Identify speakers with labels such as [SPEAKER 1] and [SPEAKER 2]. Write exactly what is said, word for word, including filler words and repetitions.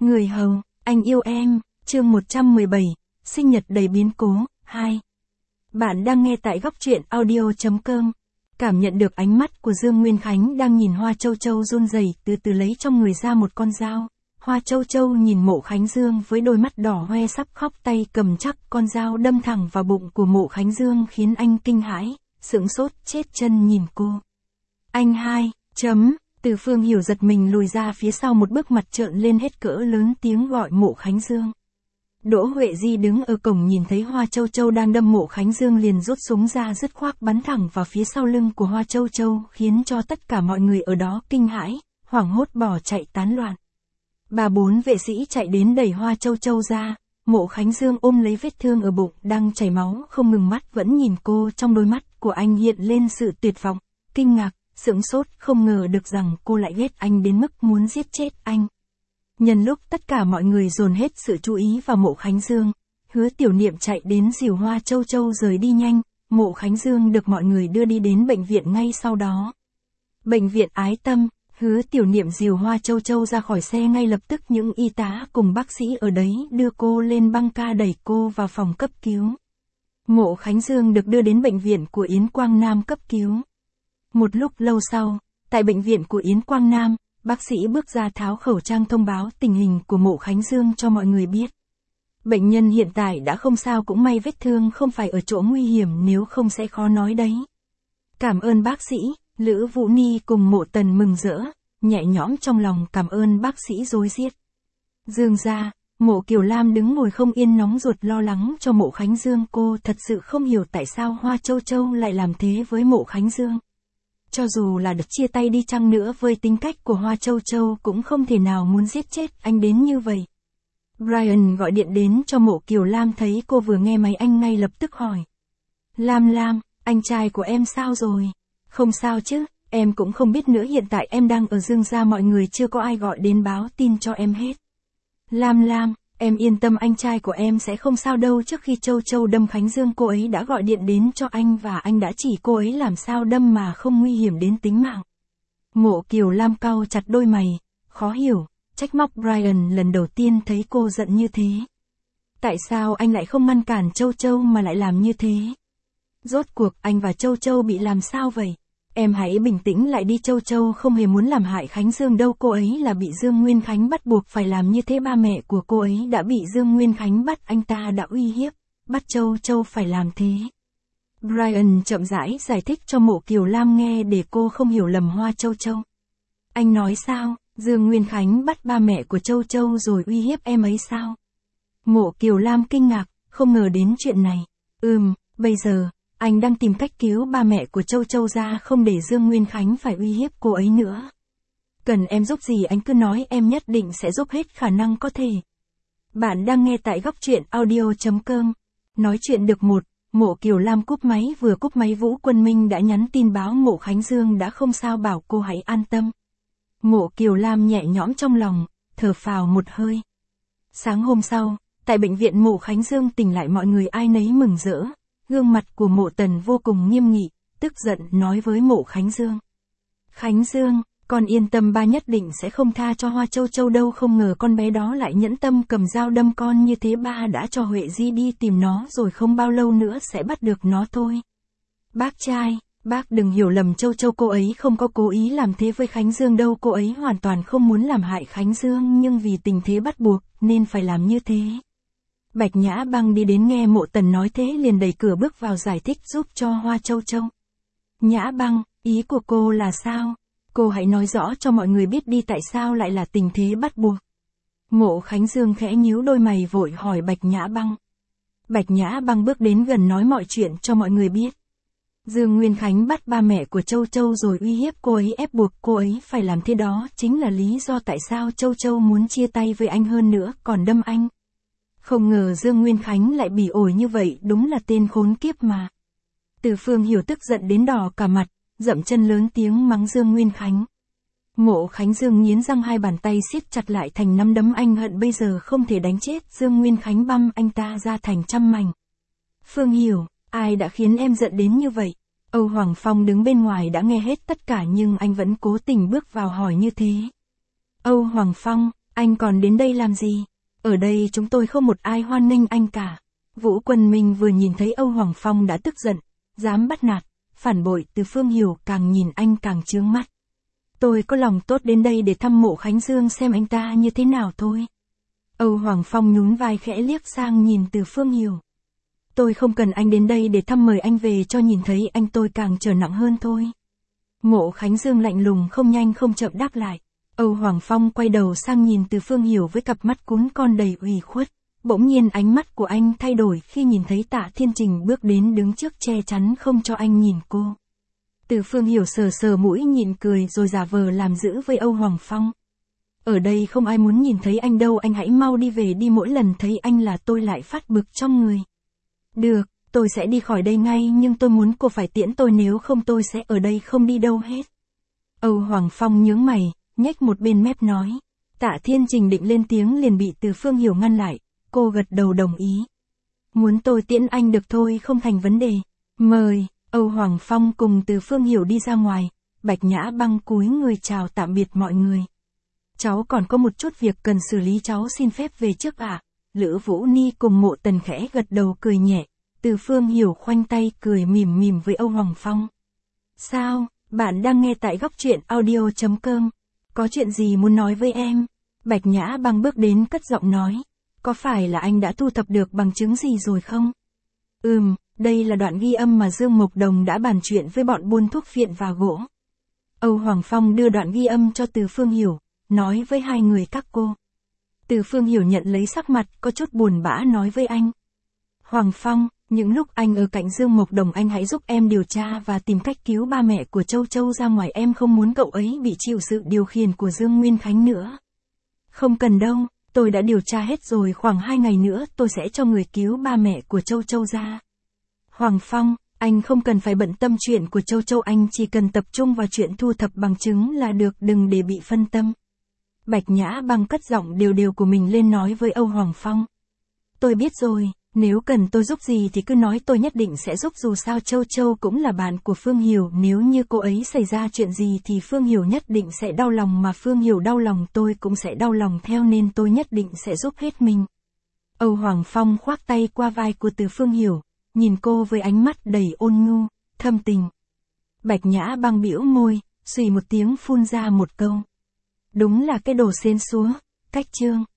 [SPEAKER 1] Người hầu, anh yêu em, chương một trăm mười bảy, sinh nhật đầy biến cố, hai. Bạn đang nghe tại góc truyện audio chấm com. Cảm nhận được ánh mắt của Dương Nguyên Khánh đang nhìn Hoa Châu Châu run rẩy, từ từ lấy trong người ra một con dao. Hoa Châu Châu nhìn Mộ Khánh Dương với đôi mắt đỏ hoe sắp khóc, tay cầm chắc con dao đâm thẳng vào bụng của Mộ Khánh Dương khiến anh kinh hãi, sững sốt chết chân nhìn cô. Anh hai, chấm, Từ Phương Hiểu giật mình lùi ra phía sau một bước, mặt trợn lên hết cỡ, lớn tiếng gọi Mộ Khánh Dương. Đỗ Huệ Di đứng ở cổng nhìn thấy Hoa Châu Châu đang đâm Mộ Khánh Dương liền rút súng ra dứt khoát bắn thẳng vào phía sau lưng của Hoa Châu Châu, khiến cho tất cả mọi người ở đó kinh hãi, hoảng hốt bỏ chạy tán loạn. Bà bốn vệ sĩ chạy đến đẩy Hoa Châu Châu ra, Mộ Khánh Dương ôm lấy vết thương ở bụng đang chảy máu không ngừng, mắt vẫn nhìn cô, trong đôi mắt của anh hiện lên sự tuyệt vọng, kinh ngạc, sững sốt, không ngờ được rằng cô lại ghét anh đến mức muốn giết chết anh. Nhân lúc tất cả mọi người dồn hết sự chú ý vào Mộ Khánh Dương, Hứa Tiểu Niệm chạy đến dìu Hoa Châu Châu rời đi nhanh. Mộ Khánh Dương được mọi người đưa đi đến bệnh viện ngay sau đó. Bệnh viện Ái Tâm, Hứa Tiểu Niệm dìu Hoa Châu Châu ra khỏi xe ngay lập tức, những y tá cùng bác sĩ ở đấy đưa cô lên băng ca đẩy cô vào phòng cấp cứu. Mộ Khánh Dương được đưa đến bệnh viện của Yến Quang Nam cấp cứu. Một lúc lâu sau, tại bệnh viện của Yến Quang Nam, bác sĩ bước ra tháo khẩu trang thông báo tình hình của Mộ Khánh Dương cho mọi người biết. Bệnh nhân hiện tại đã không sao, cũng may vết thương không phải ở chỗ nguy hiểm, nếu không sẽ khó nói đấy. Cảm ơn bác sĩ. Lữ Vũ Ni cùng Mộ Tần mừng rỡ, nhẹ nhõm trong lòng cảm ơn bác sĩ rối rít. Dương gia, Mộ Kiều Lam đứng ngồi không yên, nóng ruột lo lắng cho Mộ Khánh Dương. Cô thật sự không hiểu tại sao Hoa Châu Châu lại làm thế với Mộ Khánh Dương. Cho dù là được chia tay đi chăng nữa, với tính cách của Hoa Châu Châu cũng không thể nào muốn giết chết anh đến như vậy. Brian gọi điện đến cho Mộ Kiều Lam, thấy cô vừa nghe máy anh ngay lập tức hỏi. Lam Lam, anh trai của em sao rồi? Không sao chứ, em cũng không biết nữa, hiện tại em đang ở Dương gia, mọi người chưa có ai gọi đến báo tin cho em hết. Lam Lam, em yên tâm, anh trai của em sẽ không sao đâu, trước khi Châu Châu đâm Khánh Dương cô ấy đã gọi điện đến cho anh và anh đã chỉ cô ấy làm sao đâm mà không nguy hiểm đến tính mạng. Mộ Kiều Lam cau chặt đôi mày, khó hiểu, trách móc Brian, lần đầu tiên thấy cô giận như thế. Tại sao anh lại không ngăn cản Châu Châu mà lại làm như thế? Rốt cuộc anh và Châu Châu bị làm sao vậy? Em hãy bình tĩnh lại đi, Châu Châu không hề muốn làm hại Khánh Dương đâu, cô ấy là bị Dương Nguyên Khánh bắt buộc phải làm như thế, ba mẹ của cô ấy đã bị Dương Nguyên Khánh bắt, anh ta đã uy hiếp, bắt Châu Châu phải làm thế. Brian chậm rãi giải thích cho Mộ Kiều Lam nghe để cô không hiểu lầm Hoa Châu Châu. Anh nói sao, Dương Nguyên Khánh bắt ba mẹ của Châu Châu rồi uy hiếp em ấy sao? Mộ Kiều Lam kinh ngạc, không ngờ đến chuyện này. Ừm, bây giờ anh đang tìm cách cứu ba mẹ của Châu Châu ra, không để Dương Nguyên Khánh phải uy hiếp cô ấy nữa. Cần em giúp gì anh cứ nói, em nhất định sẽ giúp hết khả năng có thể. Bạn đang nghe tại góc truyện audio chấm com. Nói chuyện được một, Mộ Kiều Lam cúp máy, vừa cúp máy Vũ Quân Minh đã nhắn tin báo Mộ Khánh Dương đã không sao, bảo cô hãy an tâm. Mộ Kiều Lam nhẹ nhõm trong lòng, thở phào một hơi. Sáng hôm sau, tại bệnh viện Mộ Khánh Dương tỉnh lại, mọi người ai nấy mừng rỡ. Gương mặt của Mộ Tần vô cùng nghiêm nghị, tức giận nói với Mộ Khánh Dương. Khánh Dương, con yên tâm, ba nhất định sẽ không tha cho Hoa Châu Châu đâu, không ngờ con bé đó lại nhẫn tâm cầm dao đâm con như thế, ba đã cho Huệ Di đi tìm nó rồi, không bao lâu nữa sẽ bắt được nó thôi. Bác trai, bác đừng hiểu lầm Châu Châu, cô ấy không có cố ý làm thế với Khánh Dương đâu, cô ấy hoàn toàn không muốn làm hại Khánh Dương, nhưng vì tình thế bắt buộc nên phải làm như thế. Bạch Nhã Băng đi đến nghe Mộ Tần nói thế liền đẩy cửa bước vào giải thích giúp cho Hoa Châu Châu. Nhã Băng, ý của cô là sao? Cô hãy nói rõ cho mọi người biết đi, tại sao lại là tình thế bắt buộc? Mộ Khánh Dương khẽ nhíu đôi mày vội hỏi Bạch Nhã Băng. Bạch Nhã Băng bước đến gần nói mọi chuyện cho mọi người biết. Dương Nguyên Khánh bắt ba mẹ của Châu Châu rồi uy hiếp cô ấy, ép buộc cô ấy phải làm thế, đó chính là lý do tại sao Châu Châu muốn chia tay với anh, hơn nữa còn đâm anh. Không ngờ Dương Nguyên Khánh lại bỉ ổi như vậy, đúng là tên khốn kiếp mà. Từ Phương Hiểu tức giận đến đỏ cả mặt, dậm chân lớn tiếng mắng Dương Nguyên Khánh. Mộ Khánh Dương nghiến răng, hai bàn tay siết chặt lại thành nắm đấm, anh hận bây giờ không thể đánh chết Dương Nguyên Khánh, băm anh ta ra thành trăm mảnh. Phương Hiểu, ai đã khiến em giận đến như vậy? Âu Hoàng Phong đứng bên ngoài đã nghe hết tất cả nhưng anh vẫn cố tình bước vào hỏi như thế. Âu Hoàng Phong, Anh còn đến đây làm gì? Ở đây chúng tôi không một ai hoan nghênh anh cả. Vũ Quân Minh vừa nhìn thấy Âu Hoàng Phong đã tức giận, dám bắt nạt, phản bội Từ Phương Hiểu, càng nhìn anh càng chướng mắt. Tôi có lòng tốt đến đây để thăm mộ Khánh Dương xem anh ta như thế nào thôi. Âu Hoàng Phong nhún vai khẽ liếc sang nhìn Từ Phương Hiểu. Tôi không cần anh đến đây để thăm, mời anh về cho nhìn thấy anh tôi càng trở nặng hơn thôi. Mộ Khánh Dương lạnh lùng không nhanh không chậm đáp lại. Âu Hoàng Phong quay đầu sang nhìn Từ Phương Hiểu với cặp mắt cún con đầy ủy khuất. Bỗng nhiên ánh mắt của anh thay đổi khi nhìn thấy Tạ Thiên Trình bước đến đứng trước che chắn không cho anh nhìn cô. Từ Phương Hiểu sờ sờ mũi nhịn cười rồi giả vờ làm dữ với Âu Hoàng Phong. Ở đây không ai muốn nhìn thấy anh đâu, anh hãy mau đi về đi, mỗi lần thấy anh là tôi lại phát bực trong người. Được, tôi sẽ đi khỏi đây ngay, nhưng tôi muốn cô phải tiễn tôi, nếu không tôi sẽ ở đây không đi đâu hết. Âu Hoàng Phong nhướng mày, nhếch một bên mép nói. Tạ Thiên Trình định lên tiếng liền bị Từ Phương Hiểu ngăn lại, cô gật đầu đồng ý. Muốn tôi tiễn anh được thôi, không thành vấn đề. Mời. Âu Hoàng Phong cùng Từ Phương Hiểu đi ra ngoài, Bạch Nhã Băng cúi người chào tạm biệt mọi người. Cháu còn có một chút việc cần xử lý, cháu xin phép về trước ạ. À? Lữ Vũ Ni cùng Mộ Tần khẽ gật đầu cười nhẹ, Từ Phương Hiểu khoanh tay cười mỉm mỉm với Âu Hoàng Phong. Sao, bạn đang nghe tại góc truyện audio chấm com. Có chuyện gì muốn nói với em? Bạch Nhã Băng bước đến cất giọng nói. Có phải là anh đã thu thập được bằng chứng gì rồi không? Ừm, đây là đoạn ghi âm mà Dương Mộc Đồng đã bàn chuyện với bọn buôn thuốc phiện và gỗ. Âu Hoàng Phong đưa đoạn ghi âm cho Từ Phương Hiểu, nói với hai người các cô. Từ Phương Hiểu nhận lấy, sắc mặt có chút buồn bã nói với anh. Hoàng Phong, những lúc anh ở cạnh Dương Mộc Đồng anh hãy giúp em điều tra và tìm cách cứu ba mẹ của Châu Châu ra ngoài, em không muốn cậu ấy bị chịu sự điều khiển của Dương Nguyên Khánh nữa. Không cần đâu, tôi đã điều tra hết rồi, khoảng hai ngày nữa tôi sẽ cho người cứu ba mẹ của Châu Châu ra. Hoàng Phong, anh không cần phải bận tâm chuyện của Châu Châu, anh chỉ cần tập trung vào chuyện thu thập bằng chứng là được, đừng để bị phân tâm. Bạch Nhã Băng cất giọng đều đều của mình lên nói với Âu Hoàng Phong. Tôi biết rồi, nếu cần tôi giúp gì thì cứ nói, tôi nhất định sẽ giúp, dù sao Châu Châu cũng là bạn của Phương Hiểu, nếu như cô ấy xảy ra chuyện gì thì Phương Hiểu nhất định sẽ đau lòng, mà Phương Hiểu đau lòng tôi cũng sẽ đau lòng theo, nên tôi nhất định sẽ giúp hết mình. Âu Hoàng Phong khoác tay qua vai của Từ Phương Hiểu, nhìn cô với ánh mắt đầy ôn nhu, thâm tình. Bạch Nhã Băng bĩu môi, xùy một tiếng phun ra một câu. Đúng là cái đồ xến xúa, cách chương.